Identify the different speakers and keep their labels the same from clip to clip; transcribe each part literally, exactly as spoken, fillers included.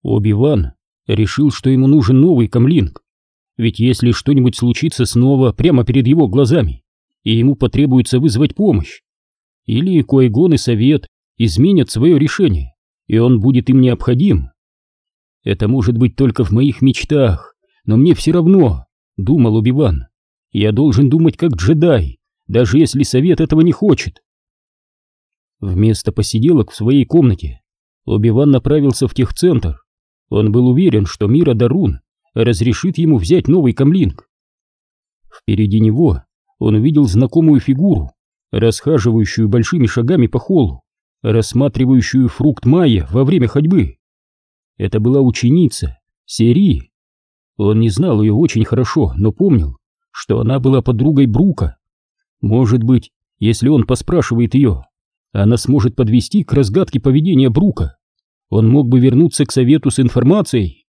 Speaker 1: Оби-Ван решил, что ему нужен новый камлинг, ведь если что-нибудь случится снова прямо перед его глазами, и ему потребуется вызвать помощь, или Qui-Gon и Совет изменят свое решение, и он будет им необходим. Это может быть только в моих мечтах, но мне все равно, думал Оби-Ван. Я должен думать как джедай, даже если Совет этого не хочет. Вместо посиделок в своей комнате Оби-Ван направился в техцентр. Он был уверен, что Мира Дарун разрешит ему взять новый камлинг. Впереди него он увидел знакомую фигуру, расхаживающую большими шагами по холлу, рассматривающую фрукт Майя во время ходьбы. Это была ученица Сери. Он не знал ее очень хорошо, но помнил, что она была подругой Брука. Может быть, если он поспрашивает ее, она сможет подвести к разгадке поведения Брука. Он мог бы вернуться к Совету с информацией.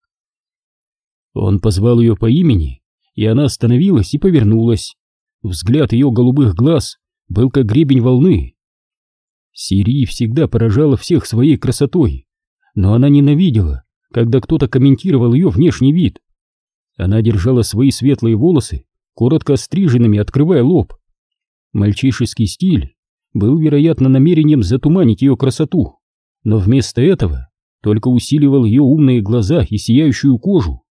Speaker 1: Он позвал ее по имени, и она остановилась и повернулась. Взгляд ее голубых глаз был как гребень волны. Сири всегда поражала всех своей красотой, но она ненавидела, когда кто-то комментировал ее внешний вид. Она держала свои светлые волосы коротко остриженными, открывая лоб. Мальчишеский стиль был, вероятно, намерением затуманить ее красоту, но вместо этого только усиливал ее умные глаза и сияющую кожу.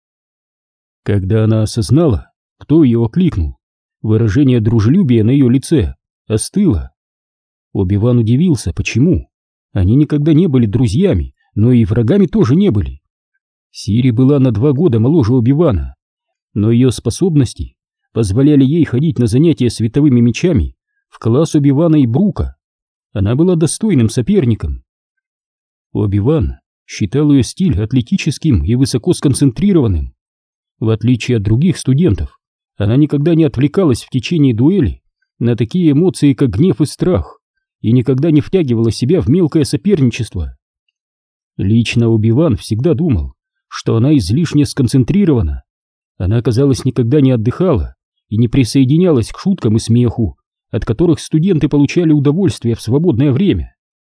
Speaker 1: Когда она осознала, кто ее окликнул, выражение дружелюбия на ее лице остыло. Оби-Ван удивился, почему. Они никогда не были друзьями, но и врагами тоже не были. Сири была на два года моложе Оби-Вана, но ее способности позволяли ей ходить на занятия световыми мечами в класс Оби-Вана и Брука. Она была достойным соперником. Оби-Ван считал ее стиль атлетическим и высоко сконцентрированным. В отличие от других студентов, она никогда не отвлекалась в течение дуэли на такие эмоции, как гнев и страх, и никогда не втягивала себя в мелкое соперничество. Лично Оби-Ван всегда думал, что она излишне сконцентрирована. Она, казалось, никогда не отдыхала и не присоединялась к шуткам и смеху, от которых студенты получали удовольствие в свободное время.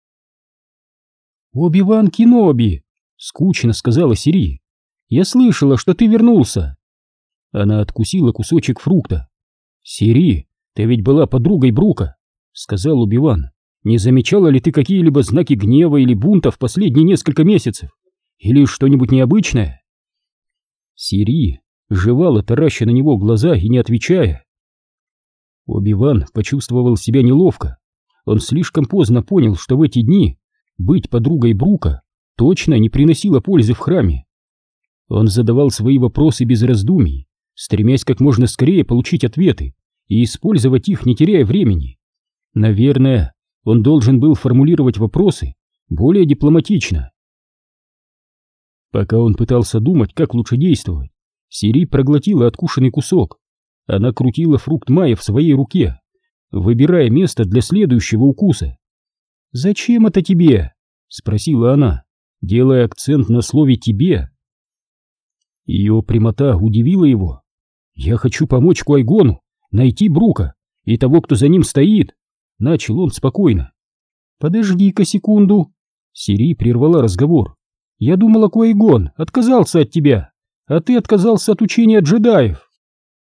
Speaker 1: «Оби-Ван Кеноби!» — скучно сказала Сири. «Я слышала, что ты вернулся!» Она откусила кусочек фрукта. «Сири, ты ведь была подругой Брука!» — сказал Оби-Ван. «Не замечала ли ты какие-либо знаки гнева или бунта в последние несколько месяцев? Или что-нибудь необычное?» Сири жевала, тараща на него глаза и не отвечая. Оби-Ван почувствовал себя неловко. Он слишком поздно понял, что в эти дни быть подругой Брука точно не приносило пользы в храме. Он задавал свои вопросы без раздумий, стремясь как можно скорее получить ответы и использовать их, не теряя времени. Наверное, он должен был формулировать вопросы более дипломатично. Пока он пытался думать, как лучше действовать, Сири проглотила откушенный кусок. Она крутила фрукт Майя в своей руке, выбирая место для следующего укуса. «Зачем это тебе?» — спросила она, делая акцент на слове «тебе». Ее прямота удивила его. «Я хочу помочь Qui-Гону найти Брука и того, кто за ним стоит», — начал он спокойно. «Подожди-ка секунду», — Сири прервала разговор. «Я думала, Qui-Гон отказался от тебя, а ты отказался от учения джедаев».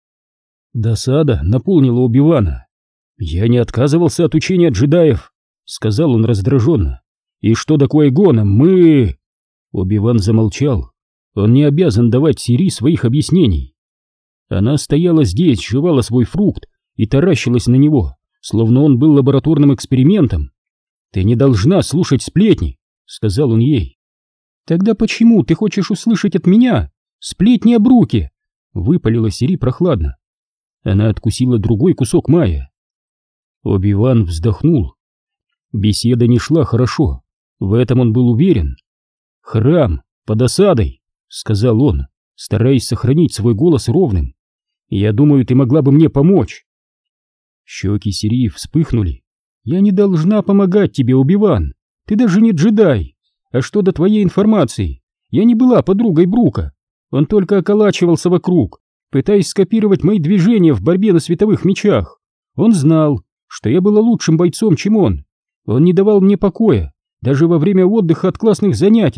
Speaker 1: Досада наполнила Оби-Вана. «Я не отказывался от учения джедаев», — сказал он раздраженно. «И что до Qui-Гона, мы...» Оби-Ван замолчал. Он не обязан давать Сири своих объяснений. Она стояла здесь, жевала свой фрукт и таращилась на него, словно он был лабораторным экспериментом. «Ты не должна слушать сплетни», — сказал он ей. «Тогда почему ты хочешь услышать от меня сплетни о Бруке?» — выпалила Сири прохладно. Она откусила другой кусок Майя. Оби-Ван вздохнул. Беседа не шла хорошо, в этом он был уверен. «Храм под осадой», — сказал он, стараясь сохранить свой голос ровным. «Я думаю, ты могла бы мне помочь». Щеки Сири вспыхнули. «Я не должна помогать тебе, Оби-Ван. Ты даже не джедай. А что до твоей информации? Я не была подругой Брука. Он только околачивался вокруг, пытаясь скопировать мои движения в борьбе на световых мечах. Он знал, что я была лучшим бойцом, чем он. Он не давал мне покоя, даже во время отдыха от классных занятий.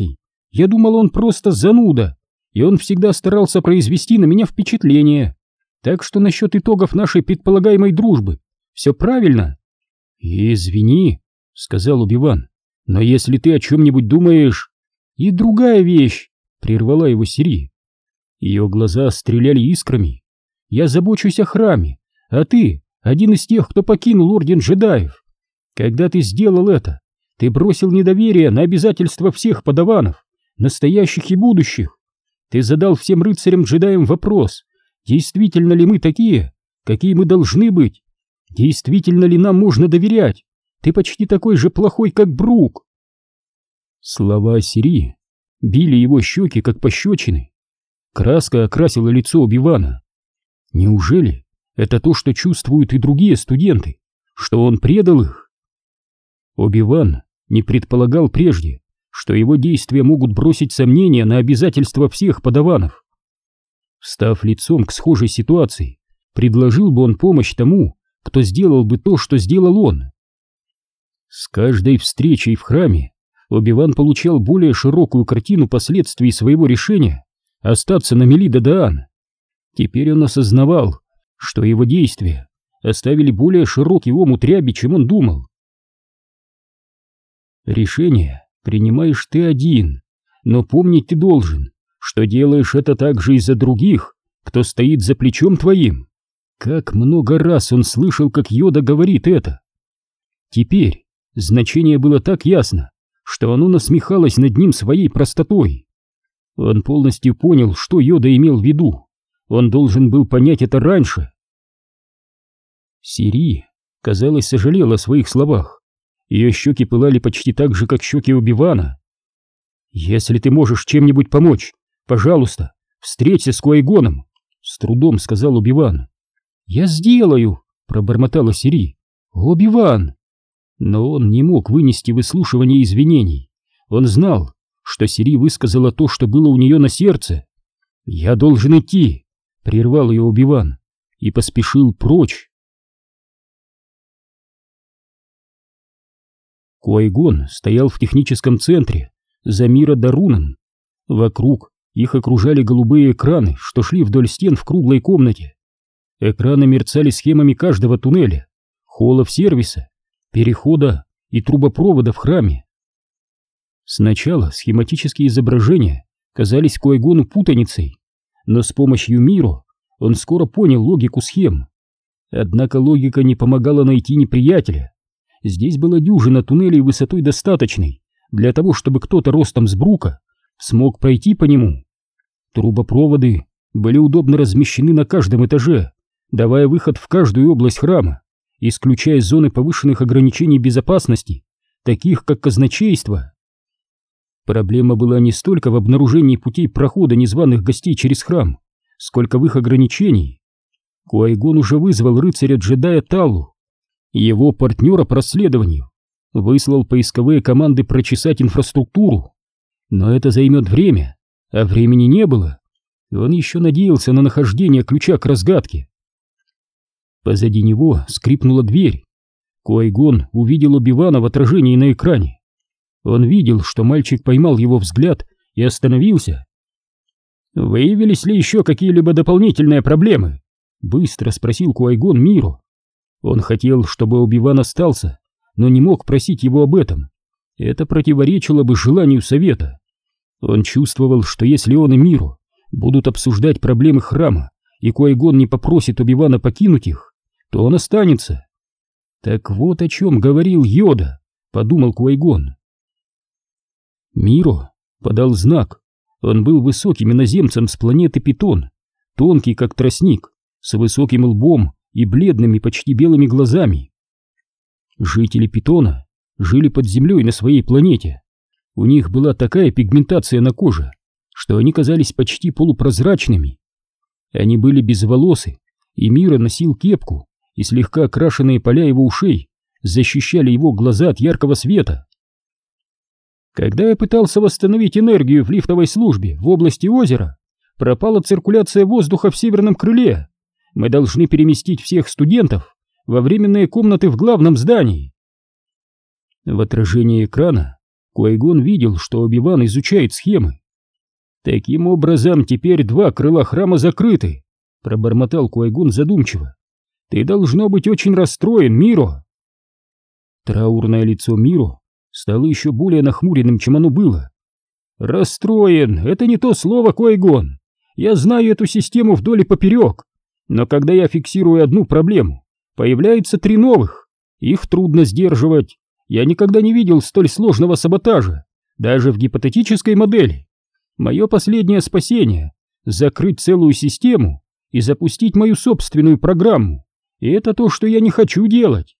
Speaker 1: Я думал, он просто зануда, и он всегда старался произвести на меня впечатление. Так что насчет итогов нашей предполагаемой дружбы все правильно. Извини, сказал Оби-Ван, но если ты о чем-нибудь думаешь... И другая вещь, прервала его Сири. Ее глаза стреляли искрами. Я забочусь о храме, а ты один из тех, кто покинул Орден Джедаев. Когда ты сделал это, ты бросил недоверие на обязательства всех подаванов, настоящих и будущих. Ты задал всем рыцарям-джедаям вопрос, действительно ли мы такие, какие мы должны быть? Действительно ли нам можно доверять? Ты почти такой же плохой, как Брук. Слова Сири били его щеки, как пощечины. Краска окрасила лицо Оби-Вана. Неужели это то, что чувствуют и другие студенты, что он предал их? Оби-Ван не предполагал прежде, что его действия могут бросить сомнения на обязательства всех подаванов. Встав лицом к схожей ситуации, предложил бы он помощь тому, кто сделал бы то, что сделал он. С каждой встречей в храме Оби-Ван получал более широкую картину последствий своего решения остаться на Мелида-Даан. Теперь он осознавал, что его действия оставили более широкий омут ряби, чем он думал. Решение принимаешь ты один, но помнить ты должен, что делаешь это также из-за других, кто стоит за плечом твоим. Как много раз он слышал, как Йода говорит это. Теперь значение было так ясно, что оно насмехалось над ним своей простотой. Он полностью понял, что Йода имел в виду. Он должен был понять это раньше. Сири, казалось, сожалела о своих словах. Ее щеки пылали почти так же, как щеки Оби-Вана. «Если ты можешь чем-нибудь помочь, пожалуйста, встреться с Куай-Гоном», — с трудом сказал Оби-Ван. «Я сделаю», — пробормотала Сири. «Оби-Ван!» Но он не мог вынести выслушивания извинений. Он знал, что Сири высказала то, что было у нее на сердце. «Я должен идти», — прервал ее Оби-Ван и поспешил прочь. Куай-Гон стоял в техническом центре, за Мира-Даруном. Вокруг их окружали голубые экраны, что шли вдоль стен в круглой комнате. Экраны мерцали схемами каждого туннеля, холлов сервиса, перехода и трубопровода в храме. Сначала схематические изображения казались Куай-Гону путаницей, но с помощью Миро он скоро понял логику схем. Однако логика не помогала найти неприятеля. Здесь была дюжина туннелей высотой достаточной для того, чтобы кто-то ростом с Брука смог пройти по нему. Трубопроводы были удобно размещены на каждом этаже, давая выход в каждую область храма, исключая зоны повышенных ограничений безопасности, таких как казначейство. Проблема была не столько в обнаружении путей прохода незваных гостей через храм, сколько в их ограничении. Куай-Гон уже вызвал рыцаря-джедая Таллу, его партнера по расследованию, выслал поисковые команды прочесать инфраструктуру. Но это займет время, а времени не было. Он еще надеялся на нахождение ключа к разгадке. Позади него скрипнула дверь. Куай-Гон увидел Оби-Вана в отражении на экране. Он видел, что мальчик поймал его взгляд и остановился. «Выявились ли еще какие-либо дополнительные проблемы?» — быстро спросил Куай-Гон Миру. Он хотел, чтобы Оби-Ван остался, но не мог просить его об этом. Это противоречило бы желанию совета. Он чувствовал, что если он и Миру будут обсуждать проблемы храма, и Куай-Гон не попросит Оби-Вана покинуть их, то он останется. «Так вот о чем говорил Йода», — подумал Куай-Гон. Миро подал знак. Он был высоким иноземцем с планеты Питон, тонкий как тростник, с высоким лбом и бледными почти белыми глазами. Жители Питона жили под землей на своей планете. У них была такая пигментация на коже, что они казались почти полупрозрачными. Они были безволосы, и Миро носил кепку, и слегка окрашенные поля его ушей защищали его глаза от яркого света. Когда я пытался восстановить энергию в лифтовой службе в области озера, пропала циркуляция воздуха в северном крыле. Мы должны переместить всех студентов во временные комнаты в главном здании. В отражении экрана Куай-Гон видел, что Оби-Ван изучает схемы. «Таким образом, теперь два крыла храма закрыты», — пробормотал Куай-Гон задумчиво. «Ты должно быть очень расстроен, Миро». Траурное лицо Миро стало еще более нахмуренным, чем оно было. «Расстроен — это не то слово, Куай-Гон. Я знаю эту систему вдоль и поперек, но когда я фиксирую одну проблему, появляется три новых. Их трудно сдерживать. Я никогда не видел столь сложного саботажа, даже в гипотетической модели. Мое последнее спасение — закрыть целую систему и запустить мою собственную программу. И это то, что я не хочу делать».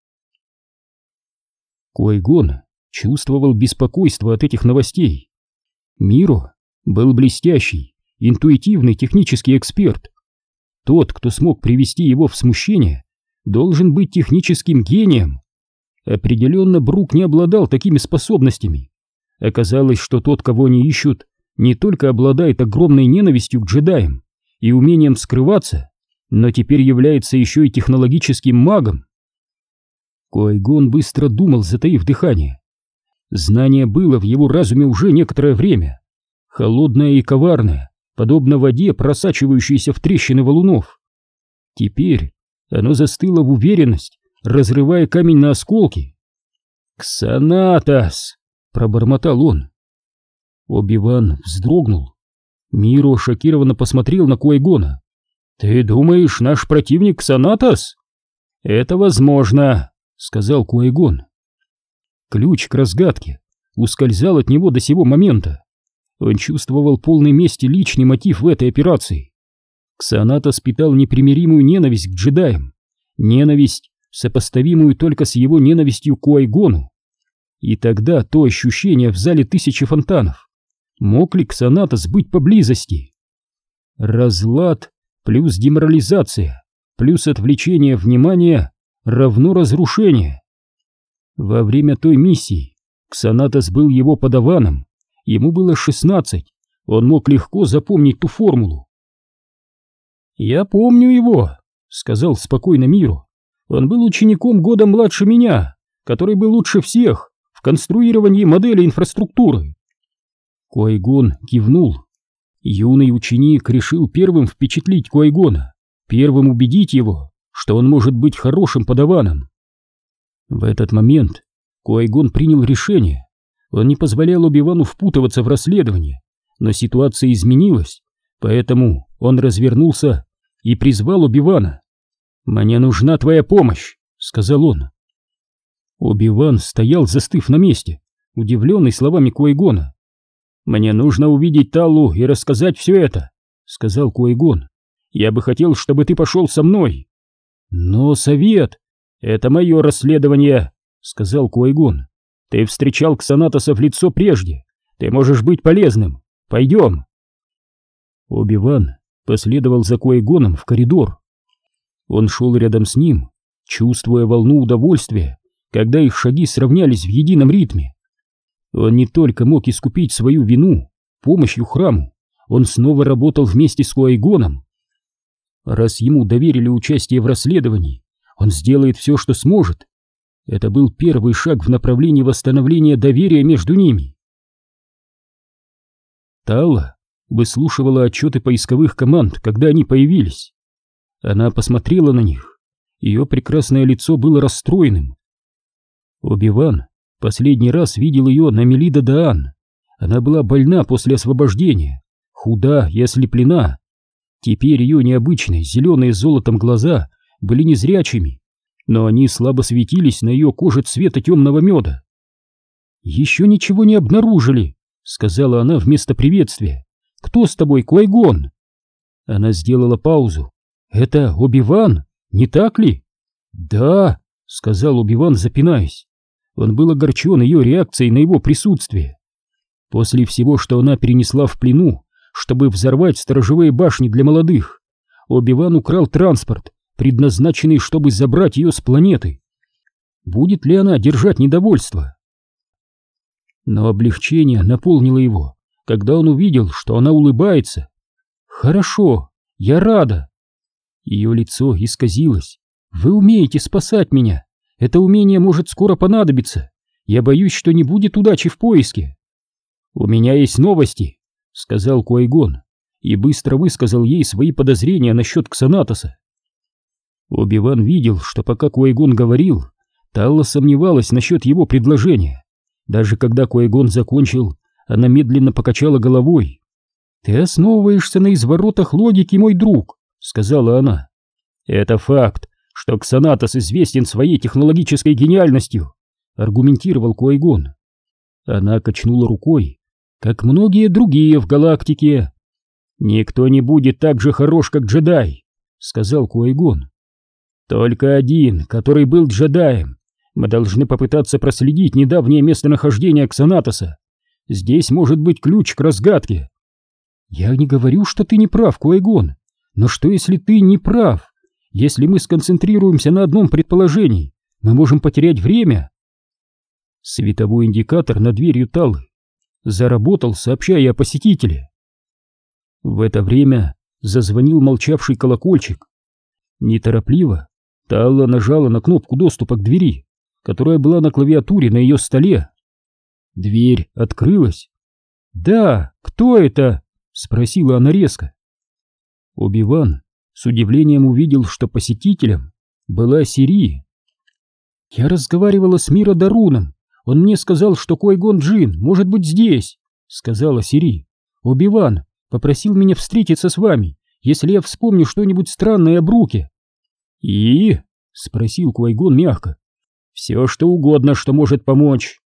Speaker 1: Куай-Гон чувствовал беспокойство от этих новостей. Миро был блестящий, интуитивный технический эксперт. Тот, кто смог привести его в смущение, должен быть техническим гением. Определенно Брук не обладал такими способностями. Оказалось, что тот, кого они ищут, не только обладает огромной ненавистью к джедаям и умением скрываться, но теперь является еще и технологическим магом. Куай-Гон быстро думал, затаив дыхание. Знание было в его разуме уже некоторое время. Холодное и коварное, подобно воде, просачивающейся в трещины валунов. Теперь оно застыло в уверенность, разрывая камень на осколки. «Ксанатос!» — пробормотал он. Оби-Ван вздрогнул. Миро шокированно посмотрел на Куай-Гона. «Ты думаешь, наш противник Ксанатос?» «Это возможно», — сказал Куай-Гон. Ключ к разгадке ускользал от него до сего момента. Он чувствовал полной мести личный мотив в этой операции. Ксанатос питал непримиримую ненависть к джедаям, ненависть, сопоставимую только с его ненавистью к Куай-Гону. И тогда то ощущение в зале тысячи фонтанов. Мог ли Ксанатос быть поблизости? Разлад плюс деморализация плюс отвлечение внимания равно разрушение. Во время той миссии Ксанатос был его подаваном, ему было шестнадцать, он мог легко запомнить ту формулу. «Я помню его», — сказал спокойно Миро. «Он был учеником года младше меня, который был лучше всех в конструировании модели инфраструктуры». Куай-Гон кивнул. Юный ученик решил первым впечатлить Куай-Гона, первым убедить его, что он может быть хорошим подаваном. В этот момент Куай-Гон принял решение. Он не позволял Оби-Вану впутываться в расследование, но ситуация изменилась, поэтому он развернулся и призвал Оби-Вана. «Мне нужна твоя помощь», — сказал он. Оби-Ван стоял, застыв на месте, удивленный словами Куай-Гона. «Мне нужно увидеть Таллу и рассказать все это», — сказал Куай-Гон. «Я бы хотел, чтобы ты пошел со мной». «Но совет...» «Это мое расследование», — сказал Куай-Гон. «Ты встречал Ксанатоса в лицо прежде. Ты можешь быть полезным. Пойдем». Оби-Ван последовал за Куай-Гоном в коридор. Он шел рядом с ним, чувствуя волну удовольствия, когда их шаги сравнялись в едином ритме. Он не только мог искупить свою вину помощью храму, он снова работал вместе с Куай-Гоном. Раз ему доверили участие в расследовании, он сделает все, что сможет. Это был первый шаг в направлении восстановления доверия между ними. Талла выслушивала отчеты поисковых команд, когда они появились. Она посмотрела на них. Ее прекрасное лицо было расстроенным. Оби-Ван последний раз видел ее на Мелида-Даан. Она была больна после освобождения, худа и ослеплена. Теперь ее необычные зеленые с золотом глаза были незрячими, но они слабо светились на ее коже цвета темного меда. «Еще ничего не обнаружили», — сказала она вместо приветствия. «Кто с тобой, Куай-Гон?» Она сделала паузу. «Это Оби-Ван, не так ли?» «Да», — сказал Оби-Ван, запинаясь. Он был огорчен ее реакцией на его присутствие. После всего, что она перенесла в плену, чтобы взорвать сторожевые башни для молодых, Оби-Ван украл транспорт, предназначенный, чтобы забрать ее с планеты. Будет ли она держать недовольство? Но облегчение наполнило его, когда он увидел, что она улыбается. «Хорошо, я рада». Ее лицо исказилось. «Вы умеете спасать меня. Это умение может скоро понадобиться. Я боюсь, что не будет удачи в поиске. У меня есть новости, сказал Куай-Гон и быстро высказал ей свои подозрения насчет Ксанатоса. Оби-Ван видел, что пока Куай-Гон говорил, Талла сомневалась насчет его предложения. Даже когда Куай-Гон закончил, она медленно покачала головой. «Ты основываешься на изворотах логики, мой друг», — сказала она. «Это факт, что Ксанатос известен своей технологической гениальностью», — аргументировал Куай-Гон. Она качнула рукой, как многие другие в галактике. «Никто не будет так же хорош, как джедай», — сказал Куай-Гон. «Только один, который был джедаем. Мы должны попытаться проследить недавнее местонахождение Ксанатоса. Здесь может быть ключ к разгадке». «Я не говорю, что ты не прав, Куай-Гон, но что если ты не прав? Если мы сконцентрируемся на одном предположении, мы можем потерять время». Световой индикатор над дверью Таллы заработал, сообщая о посетителе. В это время зазвонил молчавший колокольчик. Неторопливо Талла нажала на кнопку доступа к двери, которая была на клавиатуре на ее столе. Дверь открылась. «Да, кто это?» — спросила она резко. Оби-Ван с удивлением увидел, что посетителем была Сири. «Я разговаривала с Мира Даруном. Он мне сказал, что Куай-Гон Джинн может быть здесь», — сказала Сири. «Оби-Ван попросил меня встретиться с вами, если я вспомню что-нибудь странное об Руке». «И?» — спросил Куай-Гон мягко. «Все, что угодно, что может помочь».